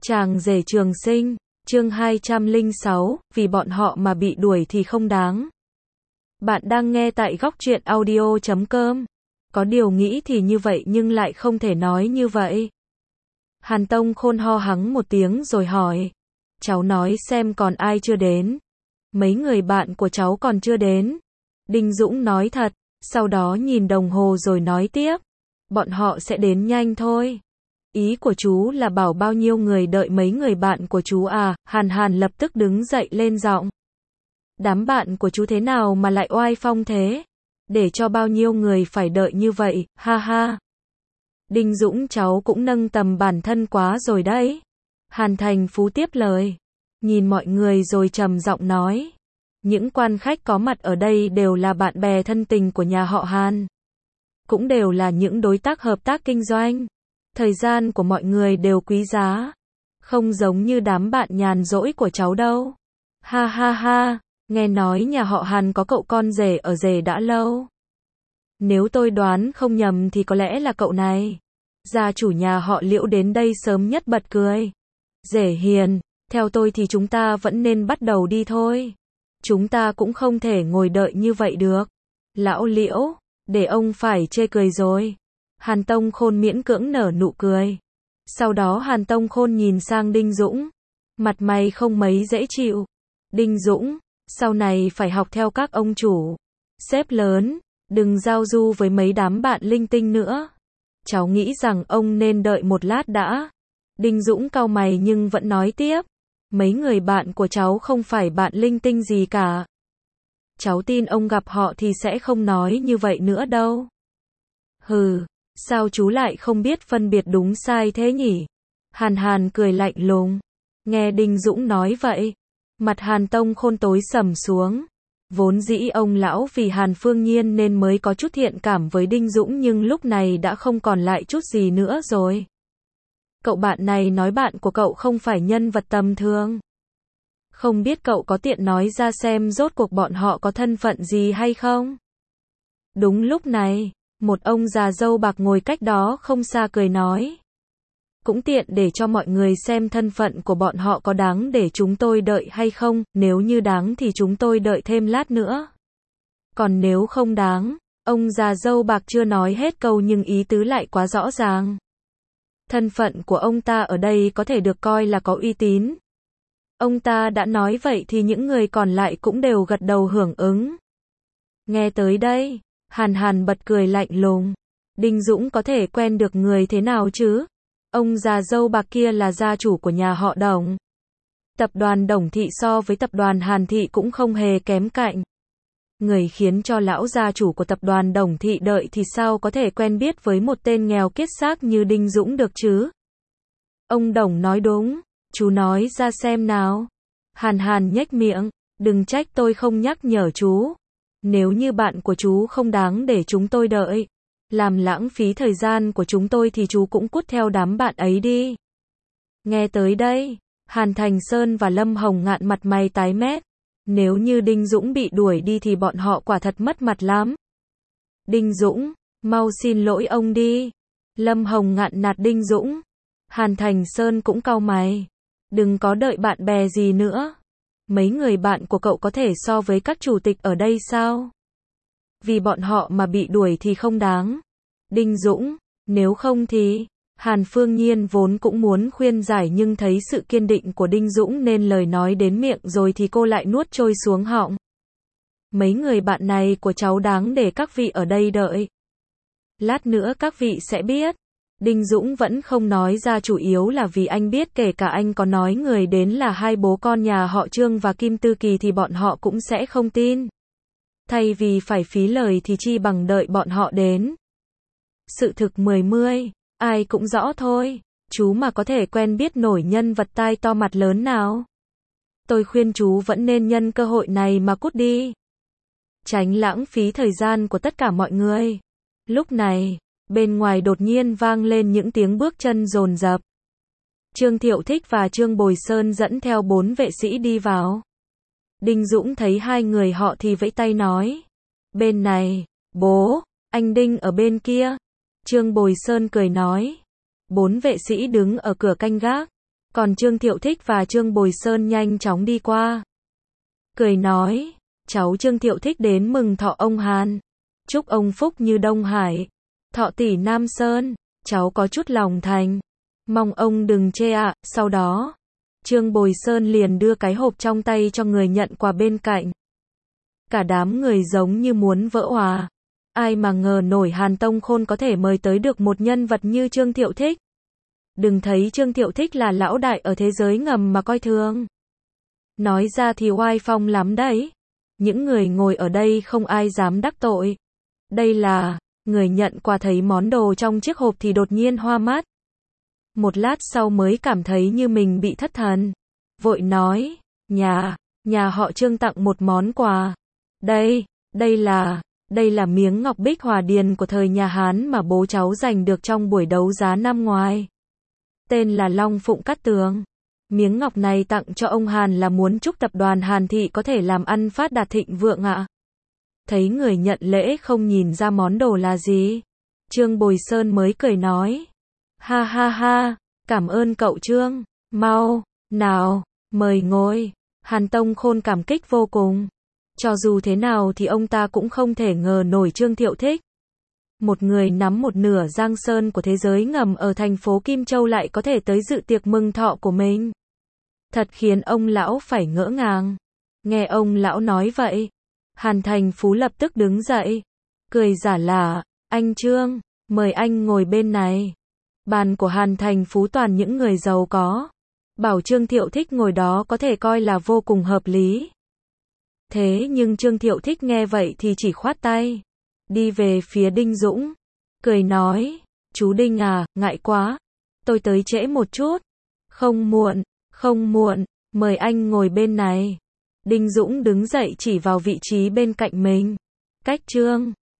Chàng rể trường sinh, chương 206, vì bọn họ mà bị đuổi thì không đáng. Bạn đang nghe tại góc truyện audio.com. Có điều nghĩ thì như vậy nhưng lại không thể nói như vậy. Hàn Tông Khôn ho hắng một tiếng rồi hỏi. Cháu nói xem còn ai chưa đến. Mấy người bạn của cháu còn chưa đến. Đinh Dũng nói thật, sau đó nhìn đồng hồ rồi nói tiếp. Bọn họ sẽ đến nhanh thôi. Ý của chú là bảo bao nhiêu người đợi mấy người bạn của chú à? Hàn lập tức đứng dậy lên giọng. Đám bạn của chú thế nào mà lại oai phong thế? Để cho bao nhiêu người phải đợi như vậy, ha ha. Đinh Dũng cháu cũng nâng tầm bản thân quá rồi đấy. Hàn Thành Phú tiếp lời. Nhìn mọi người rồi trầm giọng nói. Những quan khách có mặt ở đây đều là bạn bè thân tình của nhà họ Hàn. Cũng đều là những đối tác hợp tác kinh doanh. Thời gian của mọi người đều quý giá. Không giống như đám bạn nhàn rỗi của cháu đâu. Ha ha ha, nghe nói nhà họ Hàn có cậu con rể ở rể đã lâu. Nếu tôi đoán không nhầm thì có lẽ là cậu này. Gia chủ nhà họ Liễu đến đây sớm nhất bật cười. Rể hiền, theo tôi thì chúng ta vẫn nên bắt đầu đi thôi. Chúng ta cũng không thể ngồi đợi như vậy được. Lão Liễu, để ông phải chê cười rồi. Hàn Tông Khôn miễn cưỡng nở nụ cười. Sau đó Hàn Tông Khôn nhìn sang Đinh Dũng. Mặt mày không mấy dễ chịu. Đinh Dũng, sau này phải học theo các ông chủ. Sếp lớn, đừng giao du với mấy đám bạn linh tinh nữa. Cháu nghĩ rằng ông nên đợi một lát đã. Đinh Dũng cau mày nhưng vẫn nói tiếp. Mấy người bạn của cháu không phải bạn linh tinh gì cả. Cháu tin ông gặp họ thì sẽ không nói như vậy nữa đâu. Hừ. Sao chú lại không biết phân biệt đúng sai thế nhỉ? Hàn cười lạnh lùng. Nghe Đinh Dũng nói vậy, mặt Hàn Tông Khôn tối sầm xuống. Vốn dĩ ông lão vì Hàn Phương Nhiên nên mới có chút thiện cảm với Đinh Dũng nhưng lúc này đã không còn lại chút gì nữa rồi. Cậu bạn này nói bạn của cậu không phải nhân vật tầm thường. Không biết cậu có tiện nói ra xem rốt cuộc bọn họ có thân phận gì hay không? Đúng lúc này, một ông già râu bạc ngồi cách đó không xa cười nói. Cũng tiện để cho mọi người xem thân phận của bọn họ có đáng để chúng tôi đợi hay không, nếu như đáng thì chúng tôi đợi thêm lát nữa. Còn nếu không đáng, ông già râu bạc chưa nói hết câu nhưng ý tứ lại quá rõ ràng. Thân phận của ông ta ở đây có thể được coi là có uy tín. Ông ta đã nói vậy thì những người còn lại cũng đều gật đầu hưởng ứng. Nghe tới đây, Hàn bật cười lạnh lùng. Đinh Dũng có thể quen được người thế nào chứ? Ông già râu bạc kia là gia chủ của nhà họ Đồng. Tập đoàn Đồng Thị so với tập đoàn Hàn Thị cũng không hề kém cạnh. Người khiến cho lão gia chủ của tập đoàn Đồng Thị đợi thì sao có thể quen biết với một tên nghèo kiết xác như Đinh Dũng được chứ? Ông Đồng nói đúng, chú nói ra xem nào. Hàn nhếch miệng, đừng trách tôi không nhắc nhở chú. Nếu như bạn của chú không đáng để chúng tôi đợi, làm lãng phí thời gian của chúng tôi thì chú cũng cút theo đám bạn ấy đi. Nghe tới đây, Hàn Thành Sơn và Lâm Hồng Ngạn mặt mày tái mét. Nếu như Đinh Dũng bị đuổi đi thì bọn họ quả thật mất mặt lắm. Đinh Dũng, mau xin lỗi ông đi. Lâm Hồng Ngạn nạt Đinh Dũng. Hàn Thành Sơn cũng cau mày. Đừng có đợi bạn bè gì nữa. Mấy người bạn của cậu có thể so với các chủ tịch ở đây sao? Vì bọn họ mà bị đuổi thì không đáng. Đinh Dũng, nếu không thì... Hàn Phương Nhiên vốn cũng muốn khuyên giải nhưng thấy sự kiên định của Đinh Dũng nên lời nói đến miệng rồi thì cô lại nuốt trôi xuống họng. Mấy người bạn này của cháu đáng để các vị ở đây đợi. Lát nữa các vị sẽ biết. Đinh Dũng vẫn không nói ra chủ yếu là vì anh biết kể cả anh có nói người đến là hai bố con nhà họ Trương và Kim Tư Kỳ thì bọn họ cũng sẽ không tin. Thay vì phải phí lời thì chi bằng đợi bọn họ đến. Sự thực mười, ai cũng rõ thôi, chú mà có thể quen biết nổi nhân vật tai to mặt lớn nào. Tôi khuyên chú vẫn nên nhân cơ hội này mà cút đi. Tránh lãng phí thời gian của tất cả mọi người. Lúc này, bên ngoài đột nhiên vang lên những tiếng bước chân dồn dập. Trương Thiệu Thích và Trương Bồi Sơn dẫn theo 4 vệ sĩ đi vào. Đinh Dũng thấy hai người họ thì vẫy tay nói. Bên này, bố, anh Đinh ở bên kia. Trương Bồi Sơn cười nói. 4 vệ sĩ đứng ở cửa canh gác. Còn Trương Thiệu Thích và Trương Bồi Sơn nhanh chóng đi qua. Cười nói, cháu Trương Thiệu Thích đến mừng thọ ông Hàn. Chúc ông phúc như Đông Hải, thọ tỷ Nam Sơn, cháu có chút lòng thành. Mong ông đừng chê ạ. Sau đó, Trương Bồi Sơn liền đưa cái hộp trong tay cho người nhận quà bên cạnh. Cả đám người giống như muốn vỡ òa. Ai mà ngờ nổi Hàn Tông Khôn có thể mời tới được một nhân vật như Trương Thiệu Thích. Đừng thấy Trương Thiệu Thích là lão đại ở thế giới ngầm mà coi thường. Nói ra thì oai phong lắm đấy. Những người ngồi ở đây không ai dám đắc tội. Đây là, người nhận quà thấy món đồ trong chiếc hộp thì đột nhiên hoa mắt. Một lát sau mới cảm thấy như mình bị thất thần. Vội nói, nhà họ Trương tặng một món quà. Đây là miếng ngọc bích hòa điền của thời nhà Hán mà bố cháu giành được trong buổi đấu giá năm ngoái. Tên là Long Phụng Cát Tường. Miếng ngọc này tặng cho ông Hàn là muốn chúc tập đoàn Hàn Thị có thể làm ăn phát đạt thịnh vượng ạ. Thấy người nhận lễ không nhìn ra món đồ là gì, Trương Bồi Sơn mới cười nói. Ha ha ha, cảm ơn cậu Trương, mau, nào, mời ngồi. Hàn Tông Khôn cảm kích vô cùng. Cho dù thế nào thì ông ta cũng không thể ngờ nổi Trương Thiệu Thích, một người nắm một nửa giang sơn của thế giới ngầm ở thành phố Kim Châu lại có thể tới dự tiệc mừng thọ của mình. Thật khiến ông lão phải ngỡ ngàng. Nghe ông lão nói vậy, Hàn Thành Phú lập tức đứng dậy, cười giả lả, anh Trương, mời anh ngồi bên này. Bàn của Hàn Thành Phú toàn những người giàu có. Bảo Trương Thiệu Thích ngồi đó có thể coi là vô cùng hợp lý. Thế nhưng Trương Thiệu Thích nghe vậy thì chỉ khoát tay, đi về phía Đinh Dũng, cười nói, chú Đinh à, ngại quá, tôi tới trễ một chút. Không muộn, mời anh ngồi bên này. Đinh Dũng đứng dậy chỉ vào vị trí bên cạnh mình, cách Trương